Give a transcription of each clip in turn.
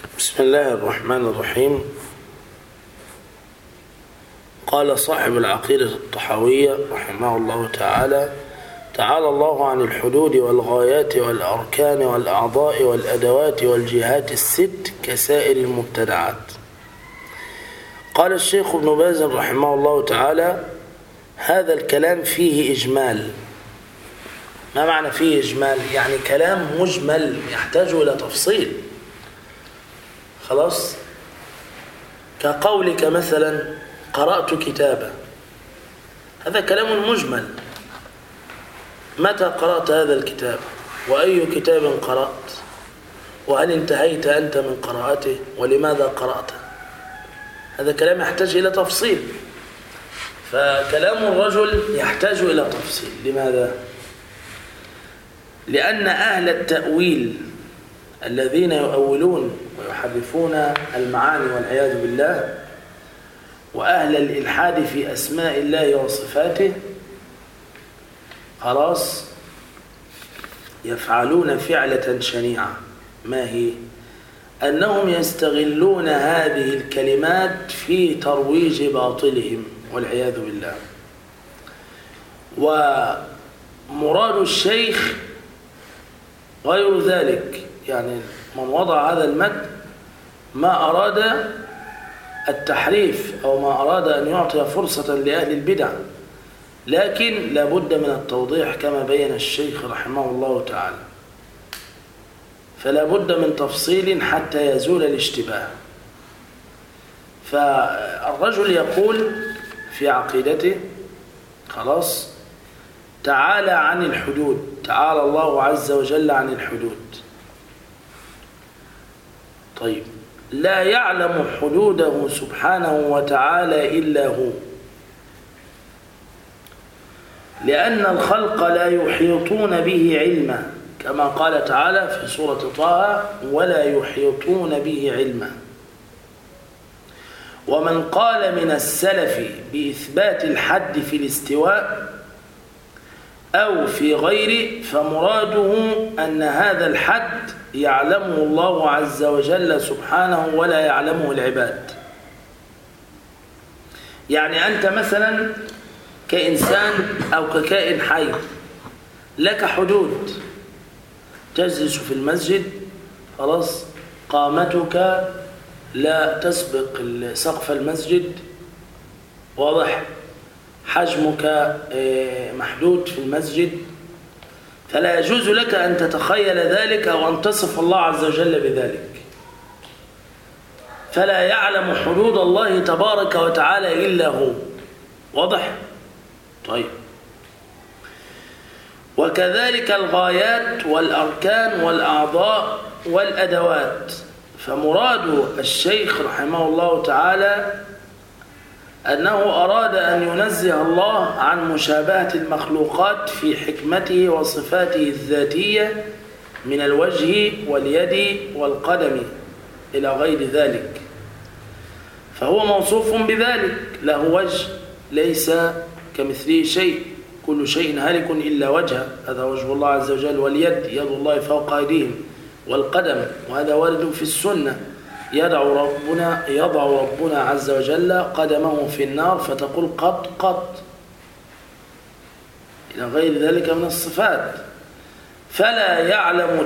بسم الله الرحمن الرحيم. قال صاحب العقيدة الطحاوية رحمه الله تعالى: تعالى الله عن الحدود والغايات والأركان والأعضاء والأدوات والجهات الست كسائر المبتدعات. قال الشيخ ابن باز رحمه الله تعالى: هذا الكلام فيه إجمال. ما معنى فيه إجمال؟ يعني كلام مجمل يحتاج إلى تفصيل. خلاص، كقولك مثلا قرأت كتابا، هذا كلام مجمل. متى قرأت هذا الكتاب؟ وأي كتاب قرأت؟ وهل انتهيت أنت من قراءته؟ ولماذا قرأته؟ هذا كلام يحتاج إلى تفصيل. فكلام الرجل يحتاج إلى تفصيل. لماذا؟ لأن أهل التأويل الذين يؤولون ويحرفون المعاني والعياذ بالله، وأهل الإلحاد في أسماء الله وصفاته، خلاص، يفعلون فعلة شنيعة. ما هي؟ أنهم يستغلون هذه الكلمات في ترويج باطلهم والعياذ بالله. ومراد الشيخ غير ذلك، يعني من وضع هذا المد ما أراد التحريف أو ما أراد أن يعطي فرصة لأهل البدع، لكن لابد من التوضيح كما بين الشيخ رحمه الله تعالى. فلا بد من تفصيل حتى يزول الاشتباه. فالرجل يقول في عقيدته: خلاص، تعالى عن الحدود، تعالى الله عز وجل عن الحدود. طيب، لا يعلم حدوده سبحانه وتعالى إلا هو، لأن الخلق لا يحيطون به علما، كما قال تعالى في سورة طه: ولا يحيطون به علما. ومن قال من السلف بإثبات الحد في الاستواء أو في غيره فمراده أن هذا الحد يعلمه الله عز وجل سبحانه ولا يعلمه العباد. يعني أنت مثلا كإنسان أو ككائن حي لك حدود، تجلس في المسجد، خلاص، قامتك لا تسبق سقف المسجد، واضح، حجمك محدود في المسجد، فلا يجوز لك أن تتخيل ذلك أو أن تصف الله عز وجل بذلك. فلا يعلم حدود الله تبارك وتعالى إلا هو، واضح؟ طيب، وكذلك الغايات والأركان والأعضاء والأدوات. فمراد الشيخ رحمه الله تعالى أنه أراد أن ينزه الله عن مشابهة المخلوقات في حكمته وصفاته الذاتية من الوجه واليد والقدم إلى غير ذلك. فهو موصوف بذلك، له وجه ليس كمثله شيء، كل شيء هالك إلا وجهه، هذا وجه الله عز وجل، واليد يد الله فوق أيديهم، والقدم، وهذا وارد في السنة، يضع ربنا عز وجل قدمه في النار فتقول قط قط، إلى غير ذلك من الصفات. فلا يعلم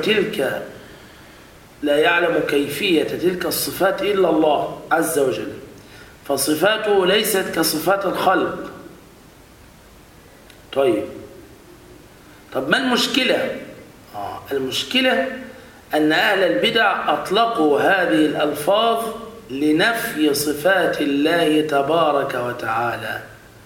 لا يعلم كيفية تلك الصفات إلا الله عز وجل، فصفاته ليست كصفات الخلق. طب ما المشكلة؟ المشكلة أن أهل البدع أطلقوا هذه الألفاظ لنفي صفات الله تبارك وتعالى.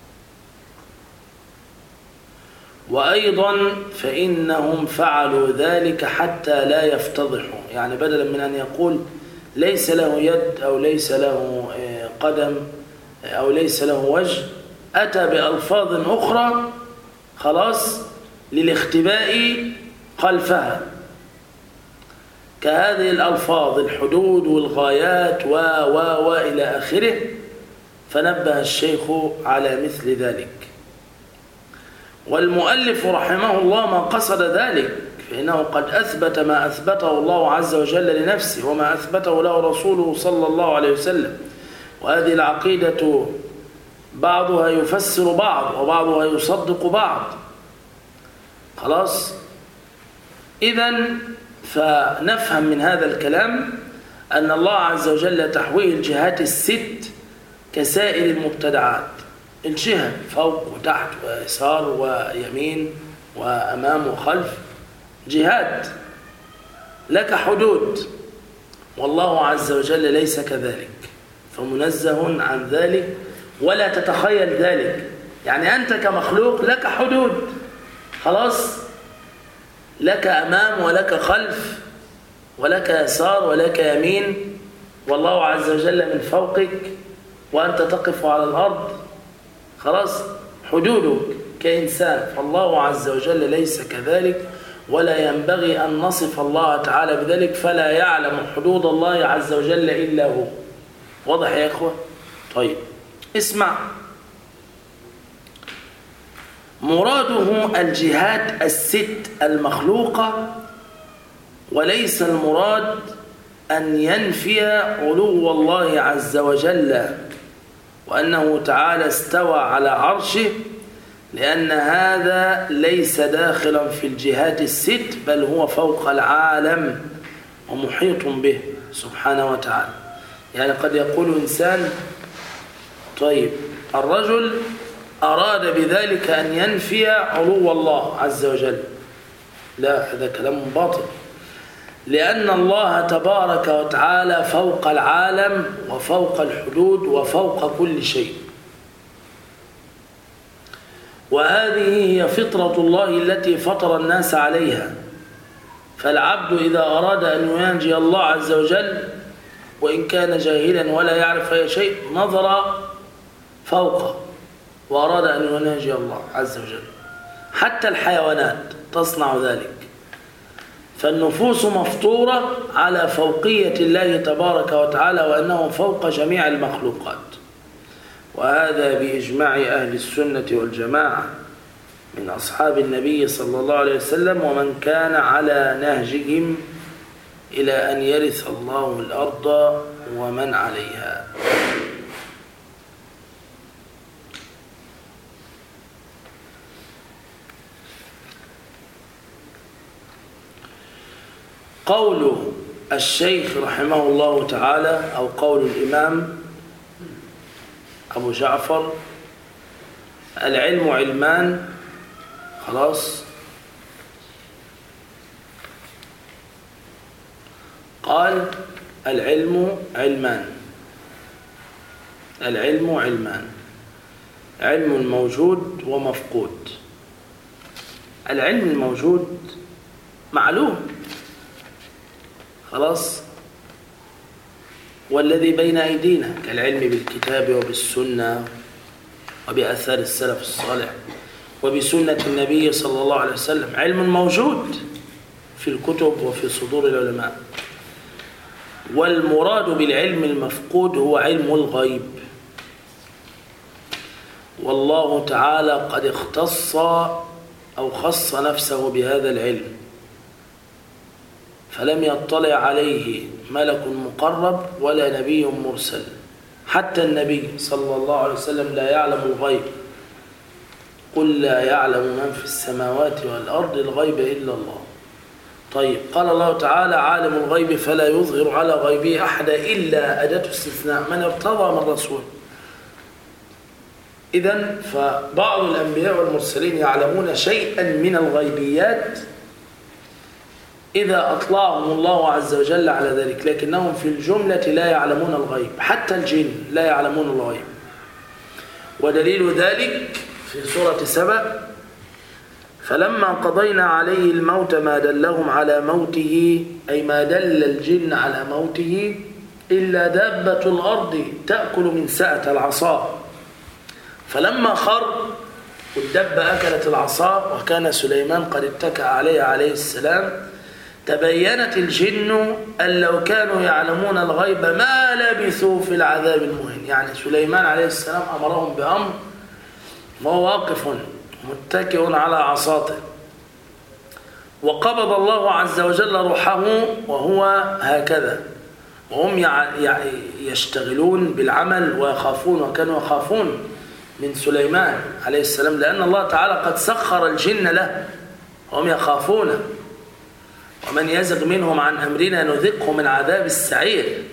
وأيضا فإنهم فعلوا ذلك حتى لا يفتضحوا، يعني بدلا من أن يقول ليس له يد أو ليس له قدم أو ليس له وجه، أتى بألفاظ أخرى، خلاص، للاختباء خلفها، كهذه الألفاظ الحدود والغايات إلى آخره. فنبه الشيخ على مثل ذلك، والمؤلف رحمه الله ما قصد ذلك فإنه قد أثبت ما أثبته الله عز وجل لنفسه وما أثبته له رسوله صلى الله عليه وسلم. وهذه العقيدة بعضها يفسر بعض وبعضها يصدق بعض. خلاص؟ إذن فنفهم من هذا الكلام أن الله عز وجل تحويه الجهات الست كسائر المبتدعات. الجهة فوق وتحت ويسار ويمين وأمام وخلف جهات لك حدود، والله عز وجل ليس كذلك، فمنزه عن ذلك ولا تتخيل ذلك. يعني أنت كمخلوق لك حدود، خلاص، لك أمام ولك خلف ولك يسار ولك يمين، والله عز وجل من فوقك وأنت تقف على الأرض، خلاص، حدودك كإنسان. فالله عز وجل ليس كذلك، ولا ينبغي أن نصف الله تعالى بذلك، فلا يعلم حدود الله عز وجل إلا هو. واضح يا إخوة؟ طيب اسمع، مراده الجهات الست المخلوقة، وليس المراد أن ينفي علو الله عز وجل وأنه تعالى استوى على عرشه، لأن هذا ليس داخلا في الجهات الست، بل هو فوق العالم ومحيط به سبحانه وتعالى. يعني قد يقول إنسان طيب الرجل أراد بذلك أن ينفي علو الله عز وجل. لا، هذا كلام باطل، لأن الله تبارك وتعالى فوق العالم وفوق الحدود وفوق كل شيء، وهذه هي فطرة الله التي فطر الناس عليها. فالعبد إذا أراد أن يناجي الله عز وجل وإن كان جاهلا ولا يعرف أي شيء، نظر فوقه وأراد أن يناجي الله عز وجل. حتى الحيوانات تصنع ذلك، فالنفوس مفطورة على فوقية الله تبارك وتعالى وأنه فوق جميع المخلوقات، وهذا بإجماع أهل السنة والجماعة من أصحاب النبي صلى الله عليه وسلم ومن كان على نهجهم إلى أن يرث الله الأرض ومن عليها. قول الشيخ رحمه الله تعالى أو قول الإمام أبو جعفر: العلم علمان. خلاص، قال العلم علمان. العلم علمان، علم موجود ومفقود. العلم الموجود معلوم، خلاص، والذي بين أيدينا كالعلم بالكتاب وبالسنة وبأثار السلف الصالح وبسنة النبي صلى الله عليه وسلم، علم موجود في الكتب وفي صدور العلماء. والمراد بالعلم المفقود هو علم الغيب، والله تعالى قد اختص أو خص نفسه بهذا العلم، فلم يطلع عليه ملك مقرب ولا نبي مرسل. حتى النبي صلى الله عليه وسلم لا يعلم الغيب، قل لا يعلم من في السماوات والأرض الغيب إلا الله. طيب، قال الله تعالى: عالم الغيب فلا يظهر على غيبه أحدا إلا أداة استثناء من ارتضى من رسول. إذن فبعض الأنبياء والمرسلين يعلمون شيئا من الغيبيات إذا أطلعهم الله عز وجل على ذلك، لكنهم في الجملة لا يعلمون الغيب. حتى الجن لا يعلمون الغيب، ودليل ذلك في سورة سبأ: فلما قضينا عليه الموت ما دلهم على موته، أي ما دل الجن على موته، إلا دابة الأرض تأكل من سأة العصا. فلما خر والدبة أكلت العصا وكان سليمان قد اتكأ عليه عليه السلام، تبينت الجن أن لو كانوا يعلمون الغيب ما لبثوا في العذاب المهين. يعني سليمان عليه السلام أمرهم بأمر وهو واقف متكئ على عصاته، وقبض الله عز وجل روحه وهو هكذا، وهم يشتغلون بالعمل ويخافون، وكانوا يخافون من سليمان عليه السلام، لأن الله تعالى قد سخر الجن له، وهم يخافون. ومن يزغ منهم عن أمرنا نذقه من عذاب السعير.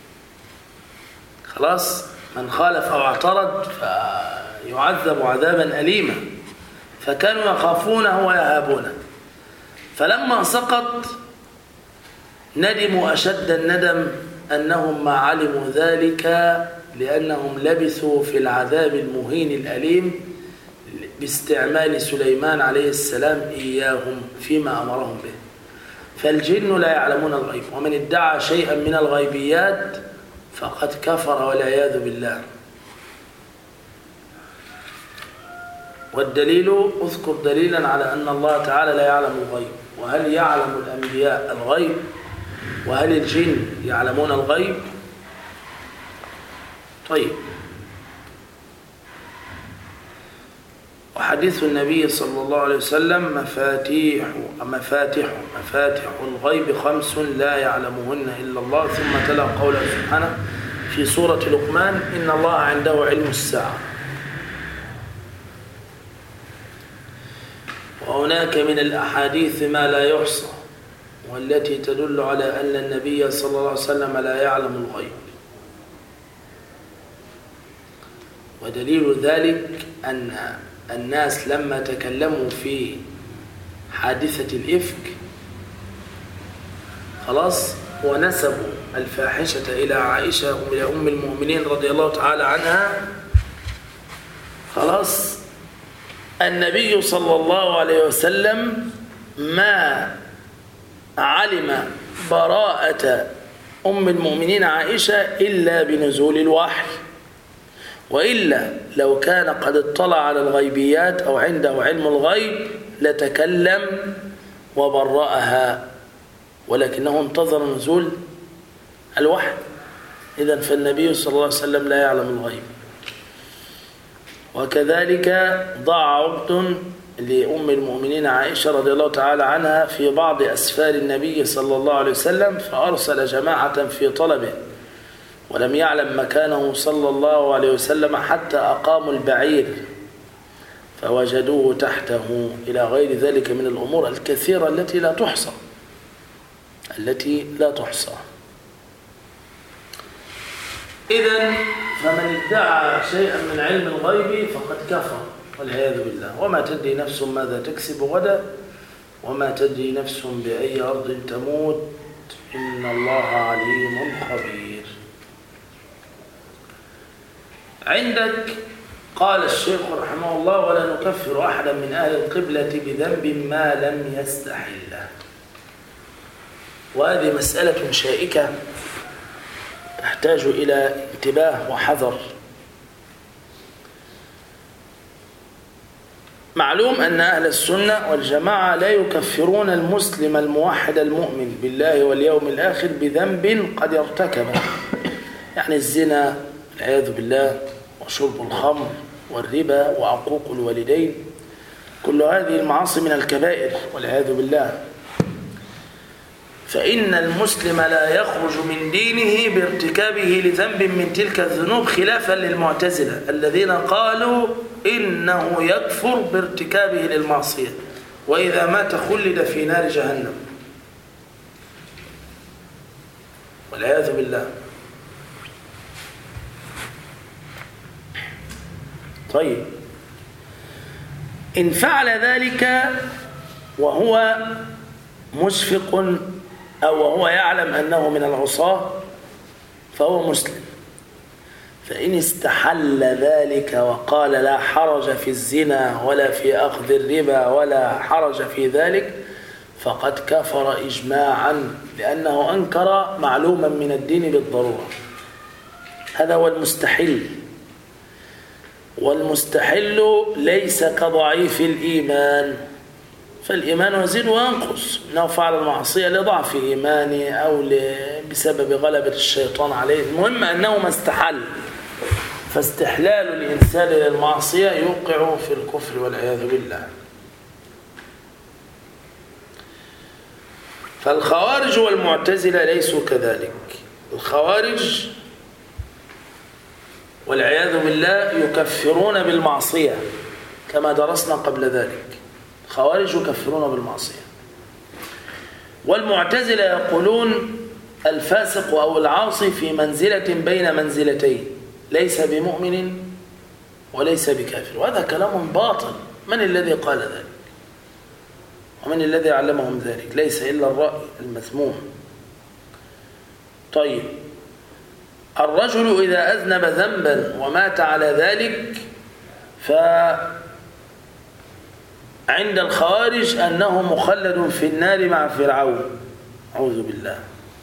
خلاص، من خالف أو اعترض فيعذب عذابا أليما. فكانوا يخافونه ويهابونه. فلما سقط ندموا أشد الندم أنهم ما علموا ذلك، لأنهم لبثوا في العذاب المهين الأليم باستعمال سليمان عليه السلام إياهم فيما أمرهم به. فالجن لا يعلمون الغيب، ومن ادعى شيئا من الغيبيات فقد كفر والعياذ بالله. والدليل، اذكر دليلا على أن الله تعالى لا يعلم الغيب. وهل يعلم الأنبياء الغيب؟ وهل الجن يعلمون الغيب؟ طيب، وحديث النبي صلى الله عليه وسلم مفاتيح الغيب 5 لا يعلمهن إلا الله. ثم تلا قوله سبحانه في سورة لقمان إن الله عنده علم الساعة. وهناك من الأحاديث ما لا يحصى، والتي تدل على أن النبي صلى الله عليه وسلم لا يعلم الغيب. ودليل ذلك أن الناس لما تكلموا في حادثة الإفك خلاص ونسبوا الفاحشة إلى عائشة إلى أم المؤمنين رضي الله تعالى عنها، خلاص النبي صلى الله عليه وسلم ما علم براءة أم المؤمنين عائشة إلا بنزول الوحي، وإلا لو كان قد اطلع على الغيبيات أو عنده علم الغيب لتكلم وبرأها، ولكنه انتظر نزول الوحي. إذن فالنبي صلى الله عليه وسلم لا يعلم الغيب. وكذلك ضاع عقد لأم المؤمنين عائشة رضي الله تعالى عنها في بعض أسفار النبي صلى الله عليه وسلم، فأرسل جماعة في طلبه ولم يعلم مكانه صلى الله عليه وسلم حتى أقاموا البعير فوجدوه تحته، إلى غير ذلك من الأمور الكثيرة التي لا تحصى. إذن فمن ادعى شيئا من علم الغيب فقد كفر والعياذ بالله. وما تدري نفس ماذا تكسب غدا، وما تدري نفس بأي أرض تموت، إن الله عليم خبير. عندك قال الشيخ رحمه الله ولا نكفر أحدا من أهل القبلة بذنب ما لم يستحله. وهذه مسألة شائكة تحتاج إلى انتباه وحذر. معلوم أن أهل السنة والجماعة لا يكفرون المسلم الموحد المؤمن بالله واليوم الآخر بذنب قد ارتكبه، يعني الزنا والعياذ بالله، وشرب الخمر والربا وعقوق الوالدين، كل هذه المعاصي من الكبائر والعياذ بالله. فإن المسلم لا يخرج من دينه بارتكابه لذنب من تلك الذنوب، خلافا للمعتزلة الذين قالوا إنه يكفر بارتكابه للمعصية، وإذا مات خلد في نار جهنم والعياذ بالله. طيب، إن فعل ذلك وهو مشفق أو وهو يعلم أنه من العصاة فهو مسلم. فإن استحل ذلك وقال لا حرج في الزنا ولا في أخذ الربا ولا حرج في ذلك فقد كفر إجماعا، لأنه أنكر معلوما من الدين بالضرورة. هذا هو المستحل. والمستحل ليس كضعيف الإيمان، فالإيمان يزيد وينقص، إنه فعل المعصية لضعف إيمانه أو بسبب غلبة الشيطان عليه. المهم أنه ما استحل، فاستحلال الإنسان للمعصية يوقع في الكفر والعياذ بالله. فالخوارج والمعتزلة ليسوا كذلك. الخوارج والعياذ بالله يكفرون بالمعصية كما درسنا قبل ذلك. الخوارج يكفرون بالمعصية. والمعتزلة يقولون الفاسق أو العاصي في منزلة بين منزلتين، ليس بمؤمن وليس بكافر، وهذا كلام باطل. من الذي قال ذلك؟ ومن الذي علمهم ذلك؟ ليس إلا الرأي المذموم. طيب، الرجل إذا أذنب ذنبا ومات على ذلك فعند الخوارج أنه مخلد في النار مع فرعون، أعوذ بالله.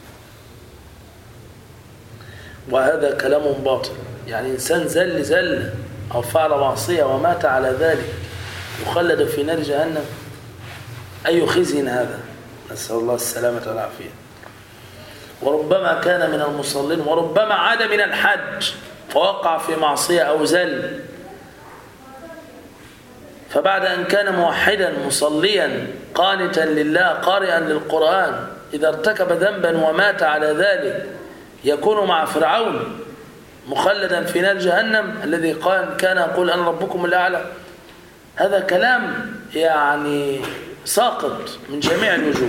وهذا كلام باطل. يعني إنسان زل أو فعل معصية ومات على ذلك يخلد في نار جهنم؟ أي خزي هذا، نسأل الله السلامة والعافية. وربما كان من المصلين، وربما عاد من الحج فوقع في معصية أو زل، فبعد أن كان موحدا مصليا قانتا لله قارئا للقرآن إذا ارتكب ذنبا ومات على ذلك يكون مع فرعون مخلدا في نار جهنم الذي كان يقول أنا ربكم الأعلى. هذا كلام يعني ساقط من جميع الوجوه.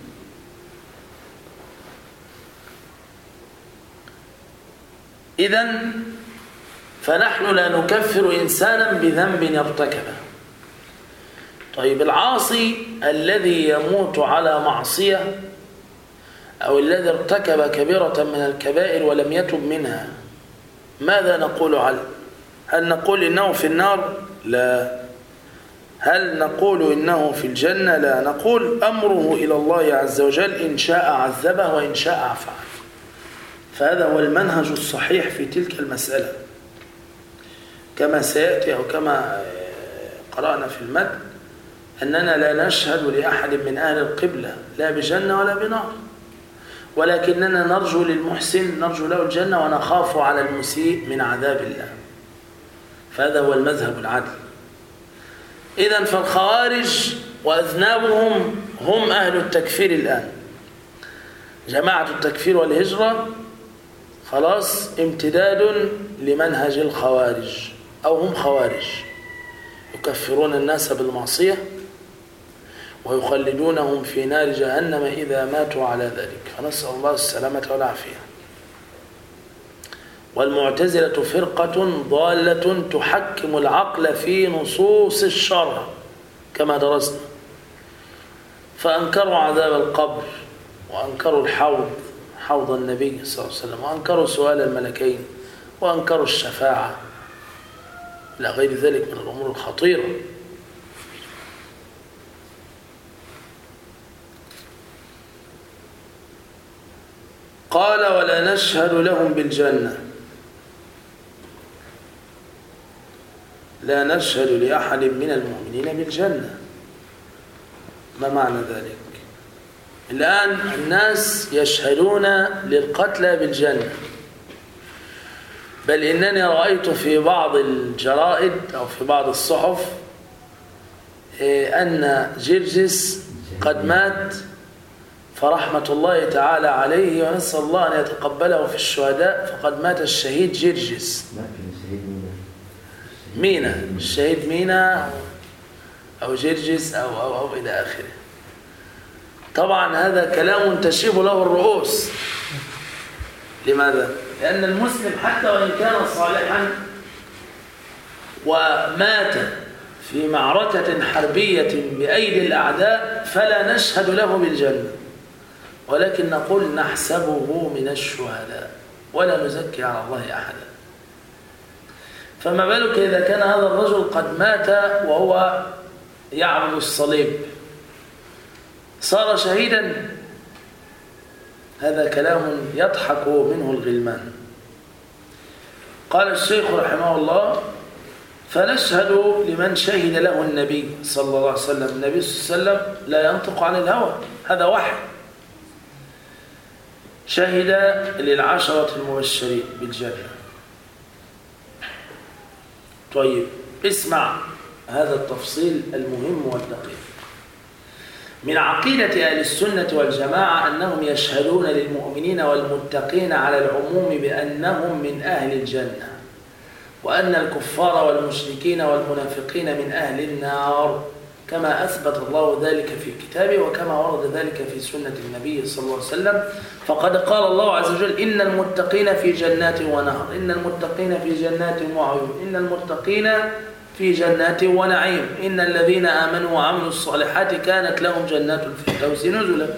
إذن فنحن لا نكفر إنسانا بذنب ارتكبه. طيب، العاصي الذي يموت على معصية أو الذي ارتكب كبيرة من الكبائر ولم يتب منها، ماذا نقول عنه؟ هل نقول إنه في النار؟ لا. هل نقول إنه في الجنة؟ لا. نقول أمره إلى الله عز وجل، إن شاء عذبه وإن شاء عفى. فهذا هو المنهج الصحيح في تلك المسألة، كما سيأتي أو كما قرأنا في المتن أننا لا نشهد لأحد من أهل القبلة لا بجنة ولا بنار، ولكننا نرجو للمحسن، نرجو له الجنة، ونخاف على المسيء من عذاب الله. فهذا هو المذهب العدل. إذن فالخوارج وأذنابهم هم أهل التكفير الآن. جماعة التكفير والهجرة خلاص امتداد لمنهج الخوارج، أو هم خوارج يكفرون الناس بالمعصية ويخلدونهم في نار جهنم إذا ماتوا على ذلك، فنسأل الله السلامة والعافية. والمعتزلة فرقة ضالة تحكم العقل في نصوص الشرع كما درسنا، فأنكروا عذاب القبر، وأنكروا الحوض، حوض النبي صلى الله عليه وسلم، وأنكروا سؤال الملكين، وأنكروا الشفاعة إلى غير ذلك من الأمور الخطيرة. قال ولا نشهد لهم بالجنة، لا نشهد لأحد من المؤمنين بالجنة. ما معنى ذلك؟ الآن الناس يشهدون للقتلى بالجنة، بل إنني رأيت في بعض الجرائد أو في بعض الصحف أن جرجس قد مات فرحمة الله تعالى عليه، ونسأل الله أن يتقبله في الشهداء، فقد مات الشهيد جرجس مينا، الشهيد مينا أو جرجس أو إلى آخره. طبعا هذا كلام تشيب له الرؤوس. لماذا؟ لأن المسلم حتى وإن كان صالحا ومات في معركة حربية بأيدي الأعداء فلا نشهد له بالجنة، ولكن نقول نحسبه من الشهداء ولا نزكي على الله أحدا. فما بالك إذا كان هذا الرجل قد مات وهو يعبد الصليب، صار شهيدا؟ هذا كلام يضحك منه الغلمان. قال الشيخ رحمه الله فنشهد لمن شهد له النبي صلى الله عليه وسلم. النبي صلى الله عليه وسلم لا ينطق عن الهوى، هذا وحي. شهد للعشرة المبشرين بالجنة. طيب، اسمع هذا التفصيل المهم والدقيق. من عقيدة أهل السنة والجماعة أنهم يشهدون للمؤمنين والمتقين على العموم بأنهم من أهل الجنة، وأن الكفار والمشركين والمنافقين من أهل النار، كما أثبت الله ذلك في كتابه وكما ورد ذلك في سنة النبي صلى الله عليه وسلم. فقد قال الله عز وجل: إن المتقين في جنات ونهر، إن المتقين في جنات وعيون، إن المتقين في جنات ونعيم، إن الذين آمنوا وعملوا الصالحات كانت لهم جنات الفردوس نزلا.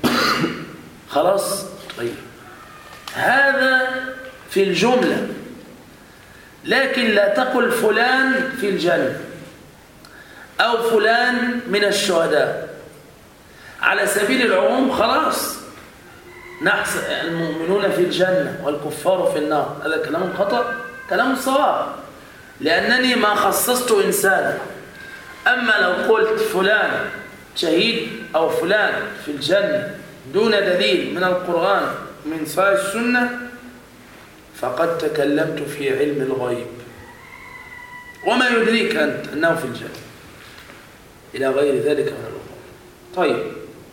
خلاص؟ طيب، هذا في الجملة، لكن لا تقل فلان في الجنة أو فلان من الشهداء على سبيل العموم. خلاص، نحس المؤمنون في الجنة والكفار في النار، هذا كلام خطأ، كلام صواب، لأنني ما خصصت إنسانا. أما لو قلت فلان شهيد أو فلان في الجنة دون دليل من القرآن من صحيح السنة فقد تكلمت في علم الغيب، وما يدريك أنت أنه في الجنة، إلى غير ذلك من الأمور. طيب،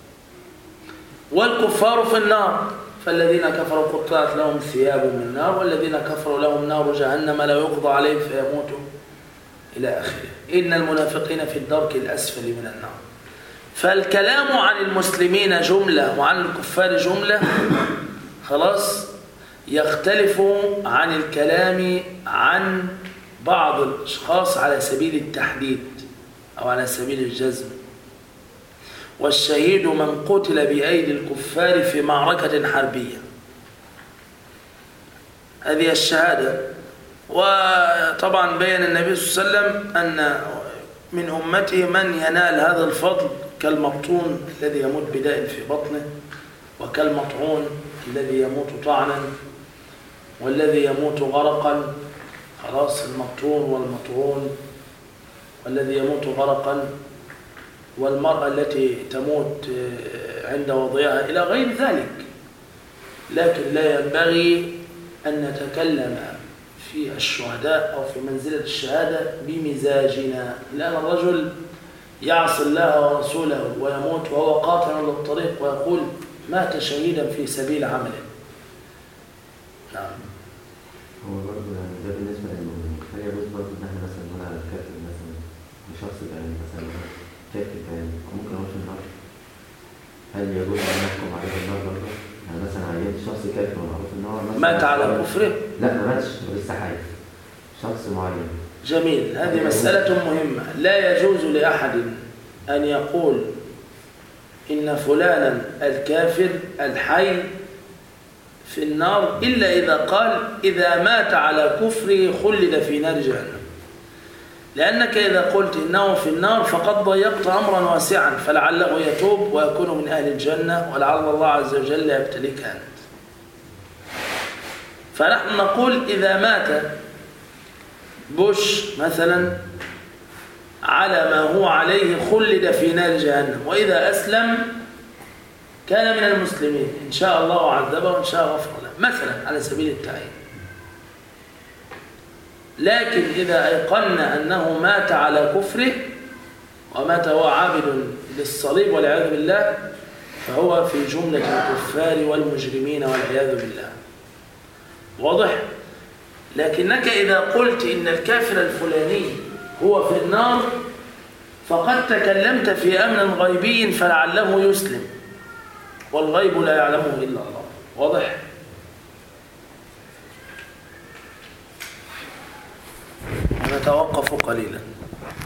والكفار في النار، فالذين كفروا قطعت لهم ثياب من نار، والذين كفروا لهم نار جهنم لا يقضى عليهم فيموتوا، إلى آخره. إن المنافقين في الدرك الأسفل من النار. فالكلام عن المسلمين جملة وعن الكفار جملة، خلاص، يختلف عن الكلام عن بعض الأشخاص على سبيل التحديد أو على سبيل الجزم. والشهيد من قتل بأيدي الكفار في معركة حربية، هذه الشهادة. وطبعا بين النبي صلى الله عليه وسلم أن من أمته من ينال هذا الفضل كالمبطون الذي يموت بداء في بطنه، وكالمطعون الذي يموت طعنا، والذي يموت غرقا. خلاص، المبطون والمطعون والذي يموت غرقا، والمرأة التي تموت عند وضعها، إلى غير ذلك. لكن لا ينبغي أن نتكلم في الشهداء أو في منزلة الشهادة بمزاجنا، لأن الرجل يعصي الله ورسوله ويموت وهو قاطع للطريق ويقول مات شهيدا في سبيل عمله. نعم. هو برضه يعني ده بالنسبة للمؤمنين، هل يجوز برضه إن احنا مثلا نقول على الكافر مثلا بشخص يعني مثلا كافر يعني ممكن أقول في النار؟ هل يجوز أن نحكم عليه بالنار برضه؟ يعني مثلا عينت شخص كافر ومعروف إن هو مات على كفره؟ لا، ما ماتش، لسه حي، شخص معين. جميل، هذه مسألة مهمة. لا يجوز لأحد أن يقول إن فلانا الكافر الحي في النار إلا إذا قال إذا مات على كفره خلد في نار جهنم، لأنك إذا قلت إنه في النار فقد ضيقت أمرا واسعا، فلعله يتوب ويكون من أهل الجنة، ولعل الله عز وجل يبتليك أنت. فنحن نقول إذا مات بوش مثلا على ما هو عليه خلد في نار جهنم، وإذا أسلم كان من المسلمين، إن شاء الله عذبه وإن شاء غفر له، مثلا على سبيل التعيين. لكن إذا أيقنا أنه مات على كفره ومات هو عابد للصليب والعياذ بالله فهو في جملة الكفار والمجرمين والعياذ بالله. واضح؟ لكنك إذا قلت إن الكافر الفلاني هو في النار فقد تكلمت في أمر غيبي فلعله يسلم، والغيب لا يعلمه إلا الله. واضح؟ نتوقف قليلا.